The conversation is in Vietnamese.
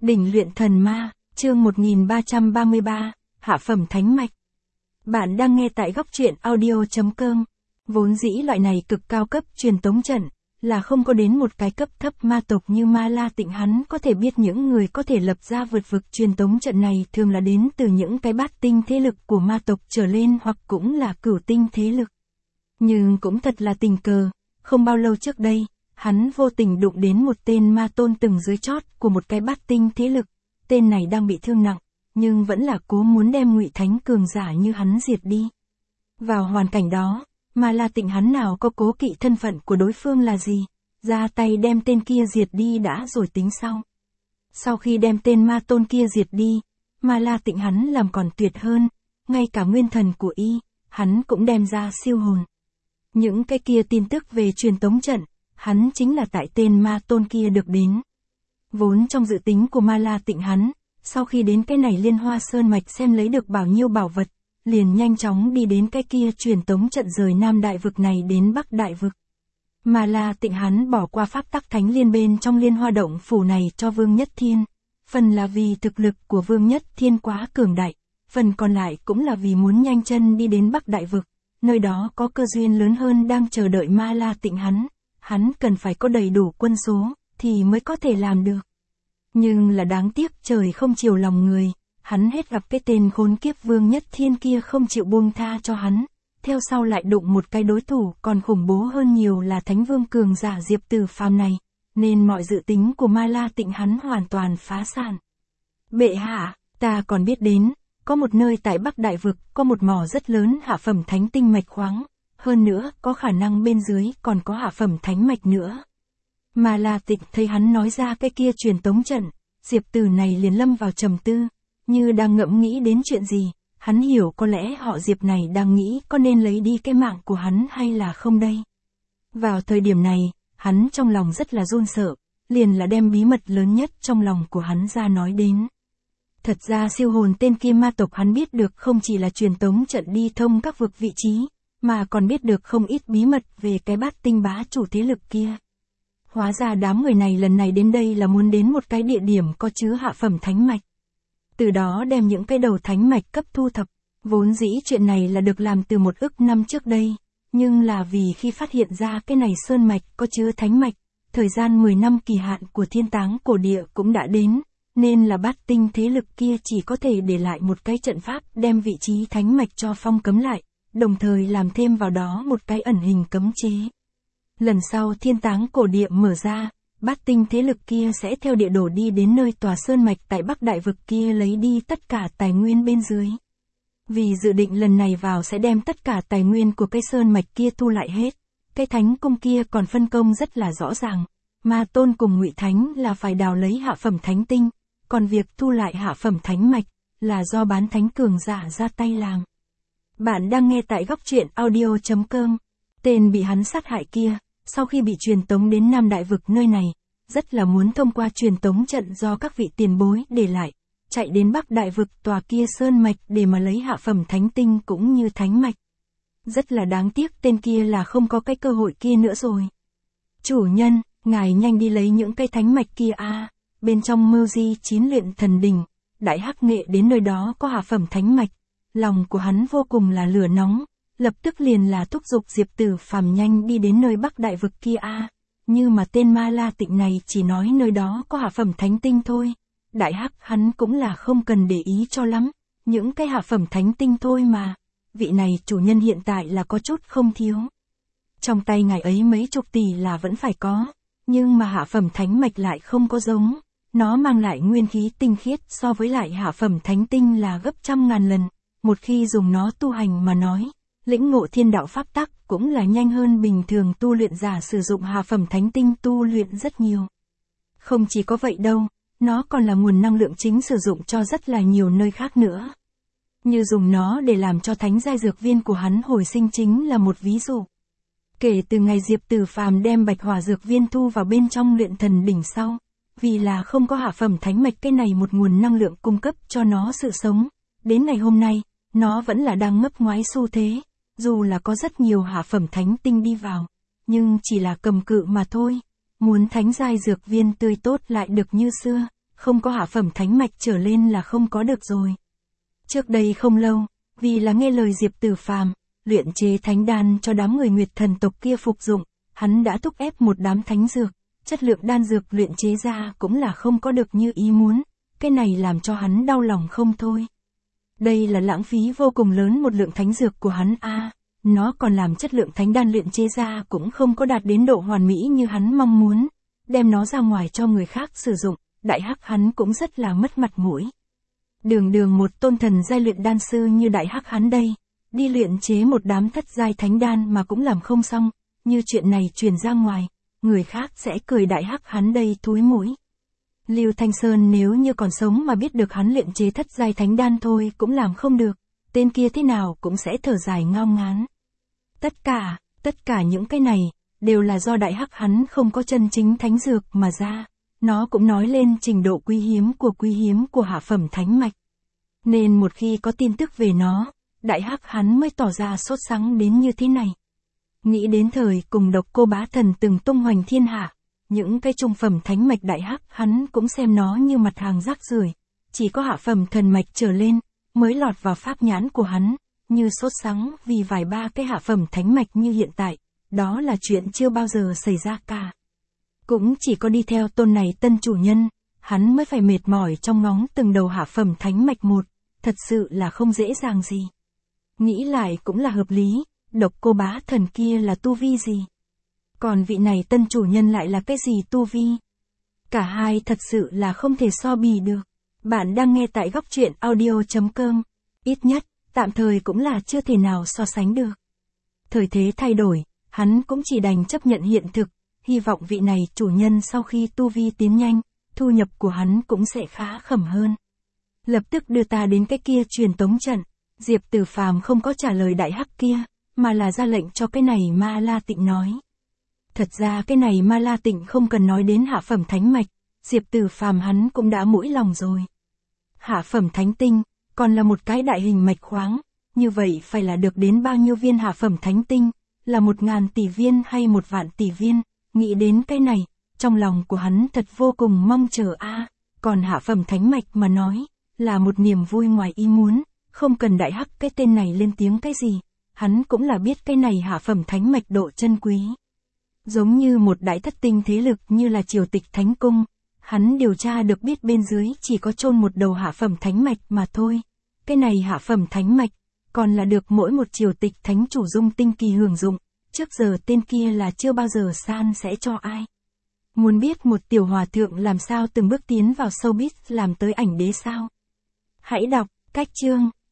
Đỉnh luyện thần ma, chương 1333, hạ phẩm thánh mạch. Bạn đang nghe tại góc truyện audio.com. Vốn dĩ loại này cực cao cấp truyền tống trận, là không có đến một cái cấp thấp ma tộc như Ma La Tịnh hắn có thể biết những người có thể lập ra vượt vực truyền tống trận này thường là đến từ những cái bát tinh thế lực của ma tộc trở lên hoặc cũng là cửu tinh thế lực. Nhưng cũng thật là tình cờ, không bao lâu trước đây, hắn vô tình đụng đến một tên ma tôn từng dưới chót của một cái bát tinh thế lực, tên này đang bị thương nặng, nhưng vẫn là cố muốn đem Ngụy Thánh cường giả như hắn diệt đi. Vào hoàn cảnh đó, Ma La Tịnh hắn nào có cố kỵ thân phận của đối phương là gì, ra tay đem tên kia diệt đi đã rồi tính sau. Sau khi đem tên ma tôn kia diệt đi, Ma La Tịnh hắn làm còn tuyệt hơn, ngay cả nguyên thần của y, hắn cũng đem ra siêu hồn. Những cái kia tin tức về truyền tống trận, hắn chính là tại tên ma tôn kia được đến. Vốn trong dự tính của Ma La Tịnh hắn, sau khi đến cái này Liên Hoa Sơn Mạch xem lấy được bao nhiêu bảo vật, liền nhanh chóng đi đến cái kia truyền tống trận rời Nam Đại Vực này đến Bắc Đại Vực. Ma La Tịnh hắn bỏ qua pháp tắc thánh liên bên trong Liên Hoa Động phủ này cho Vương Nhất Thiên, phần là vì thực lực của Vương Nhất Thiên quá cường đại, phần còn lại cũng là vì muốn nhanh chân đi đến Bắc Đại Vực, nơi đó có cơ duyên lớn hơn đang chờ đợi Ma La Tịnh hắn cần phải có đầy đủ quân số, thì mới có thể làm được. Nhưng là đáng tiếc trời không chiều lòng người, hắn hết gặp cái tên khốn kiếp Vương Nhất Thiên kia không chịu buông tha cho hắn, theo sau lại đụng một cái đối thủ còn khủng bố hơn nhiều là Thánh Vương cường giả Diệp Tử Phàm này, nên mọi dự tính của Ma La Tịnh hắn hoàn toàn phá sản. Bệ hạ, ta còn biết đến, có một nơi tại Bắc Đại Vực có một mỏ rất lớn hạ phẩm thánh tinh mạch khoáng, hơn nữa có khả năng bên dưới còn có hạ phẩm thánh mạch nữa. Ma La Tịnh thấy hắn nói ra cái kia truyền tống trận, Diệp Tử này liền lâm vào trầm tư, như đang ngẫm nghĩ đến chuyện gì, hắn hiểu có lẽ họ Diệp này đang nghĩ có nên lấy đi cái mạng của hắn hay là không đây. Vào thời điểm này, hắn trong lòng rất là run sợ, liền là đem bí mật lớn nhất trong lòng của hắn ra nói đến. Thật ra siêu hồn tên kia ma tộc hắn biết được không chỉ là truyền tống trận đi thông các vực vị trí, mà còn biết được không ít bí mật về cái bát tinh bá chủ thế lực kia. Hóa ra đám người này lần này đến đây là muốn đến một cái địa điểm có chứa hạ phẩm thánh mạch. Từ đó đem những cái đầu thánh mạch cấp thu thập, vốn dĩ chuyện này là được làm từ 1 ức năm trước đây, nhưng là vì khi phát hiện ra cái này sơn mạch có chứa thánh mạch, thời gian 10 năm kỳ hạn của thiên táng cổ địa cũng đã đến, nên là bát tinh thế lực kia chỉ có thể để lại một cái trận pháp đem vị trí thánh mạch cho phong cấm lại, đồng thời làm thêm vào đó một cái ẩn hình cấm chế. Lần sau thiên táng cổ địa mở ra, bát tinh thế lực kia sẽ theo địa đồ đi đến nơi tòa sơn mạch tại Bắc Đại Vực kia lấy đi tất cả tài nguyên bên dưới. Vì dự định lần này vào sẽ đem tất cả tài nguyên của cái sơn mạch kia thu lại hết, cái thánh cung kia còn phân công rất là rõ ràng, Ma Tôn cùng Ngụy Thánh là phải đào lấy hạ phẩm thánh tinh, còn việc thu lại hạ phẩm thánh mạch là do bán thánh cường giả ra tay làm. Bạn đang nghe tại góc truyện audio.com. Tên bị hắn sát hại kia, sau khi bị truyền tống đến Nam Đại Vực nơi này, rất là muốn thông qua truyền tống trận do các vị tiền bối để lại, chạy đến Bắc Đại Vực tòa kia sơn mạch để mà lấy hạ phẩm thánh tinh cũng như thánh mạch. Rất là đáng tiếc tên kia là không có cái cơ hội kia nữa rồi. Chủ nhân, ngài nhanh đi lấy những cây thánh mạch kia bên trong Mưu Di 9 luyện thần đỉnh, Đại Hắc Nghệ đến nơi đó có hạ phẩm thánh mạch, lòng của hắn vô cùng là lửa nóng. Lập tức liền là thúc giục Diệp Tử Phàm nhanh đi đến nơi Bắc Đại Vực kia như mà tên Ma La Tịnh này chỉ nói nơi đó có hạ phẩm thánh tinh thôi. Đại Hắc hắn cũng là không cần để ý cho lắm, những cái hạ phẩm thánh tinh thôi mà. Vị này chủ nhân hiện tại là có chút không thiếu. Trong tay ngài ấy mấy chục tỷ là vẫn phải có, nhưng mà hạ phẩm thánh mạch lại không có giống. Nó mang lại nguyên khí tinh khiết so với lại hạ phẩm thánh tinh là gấp trăm ngàn lần. Một khi dùng nó tu hành mà nói, lĩnh ngộ thiên đạo pháp tắc cũng là nhanh hơn bình thường tu luyện giả sử dụng hạ phẩm thánh tinh tu luyện rất nhiều. Không chỉ có vậy đâu, nó còn là nguồn năng lượng chính sử dụng cho rất là nhiều nơi khác nữa. Như dùng nó để làm cho thánh giai dược viên của hắn hồi sinh chính là một ví dụ. Kể từ ngày Diệp Tử Phàm đem bạch hỏa dược viên thu vào bên trong luyện thần đỉnh sau, vì là không có hạ phẩm thánh mạch cái này một nguồn năng lượng cung cấp cho nó sự sống, đến ngày hôm nay, nó vẫn là đang ngấp ngoái xu thế. Dù là có rất nhiều hạ phẩm thánh tinh đi vào, nhưng chỉ là cầm cự mà thôi. Muốn thánh giai dược viên tươi tốt lại được như xưa, không có hạ phẩm thánh mạch trở lên là không có được rồi. Trước đây không lâu, vì là nghe lời Diệp Tử Phàm, luyện chế thánh đan cho đám người Nguyệt thần tộc kia phục dụng, hắn đã thúc ép một đám thánh dược, chất lượng đan dược luyện chế ra cũng là không có được như ý muốn, cái này làm cho hắn đau lòng không thôi. Đây là lãng phí vô cùng lớn một lượng thánh dược của hắn nó còn làm chất lượng thánh đan luyện chế ra cũng không có đạt đến độ hoàn mỹ như hắn mong muốn, đem nó ra ngoài cho người khác sử dụng, đại hắc hắn cũng rất là mất mặt mũi. Đường đường một tôn thần giai luyện đan sư như đại hắc hắn đây, đi luyện chế một đám thất giai thánh đan mà cũng làm không xong, như chuyện này truyền ra ngoài, người khác sẽ cười đại hắc hắn đây thúi mũi. Lưu Thanh Sơn nếu như còn sống mà biết được hắn luyện chế thất giai thánh đan thôi cũng làm không được, tên kia thế nào cũng sẽ thở dài ngao ngán. Tất cả những cái này, đều là do đại hắc hắn không có chân chính thánh dược mà ra, nó cũng nói lên trình độ quý hiếm của hạ phẩm thánh mạch. Nên một khi có tin tức về nó, đại hắc hắn mới tỏ ra sốt sắng đến như thế này. Nghĩ đến thời cùng Độc Cô Bá Thần từng tung hoành thiên hạ, những cái trung phẩm thánh mạch đại hắc hắn cũng xem nó như mặt hàng rác rưởi, chỉ có hạ phẩm thần mạch trở lên, mới lọt vào pháp nhãn của hắn, như sốt sắng vì vài ba cái hạ phẩm thánh mạch như hiện tại, đó là chuyện chưa bao giờ xảy ra cả. Cũng chỉ có đi theo tôn này tân chủ nhân, hắn mới phải mệt mỏi trong ngóng từng đầu hạ phẩm thánh mạch một, thật sự là không dễ dàng gì. Nghĩ lại cũng là hợp lý, Độc Cô Bá Thần kia là tu vi gì? Còn vị này tân chủ nhân lại là cái gì tu vi? Cả hai thật sự là không thể so bì được. Bạn đang nghe tại góc truyện audio.com. Ít nhất, tạm thời cũng là chưa thể nào so sánh được. Thời thế thay đổi, hắn cũng chỉ đành chấp nhận hiện thực, hy vọng vị này chủ nhân sau khi tu vi tiến nhanh, thu nhập của hắn cũng sẽ khá khẩm hơn. Lập tức đưa ta đến cái kia truyền tống trận. Diệp Tử Phàm không có trả lời đại hắc kia, mà là ra lệnh cho cái này Ma La Tịnh nói. Thật ra cái này Ma La Tịnh không cần nói đến hạ phẩm thánh mạch, Diệp Tử Phàm hắn cũng đã mũi lòng rồi. Hạ phẩm thánh tinh, còn là một cái đại hình mạch khoáng, như vậy phải là được đến bao nhiêu viên hạ phẩm thánh tinh, là 1000 tỷ viên hay 1.000.000 tỷ viên, nghĩ đến cái này, trong lòng của hắn thật vô cùng mong chờ còn hạ phẩm thánh mạch mà nói, là một niềm vui ngoài ý muốn, không cần đại hắc cái tên này lên tiếng cái gì, hắn cũng là biết cái này hạ phẩm thánh mạch độ chân quý. Giống như một đại thất tinh thế lực như là Triều Tịch Thánh Cung, hắn điều tra được biết bên dưới chỉ có chôn một đầu hạ phẩm thánh mạch mà thôi. Cái này hạ phẩm thánh mạch, còn là được mỗi một Triều Tịch Thánh chủ Dung Tinh Kỳ hưởng dụng, trước giờ tên kia là chưa bao giờ san sẽ cho ai. Muốn biết một tiểu hòa thượng làm sao từng bước tiến vào showbiz làm tới ảnh đế sao? Hãy đọc, cách chương.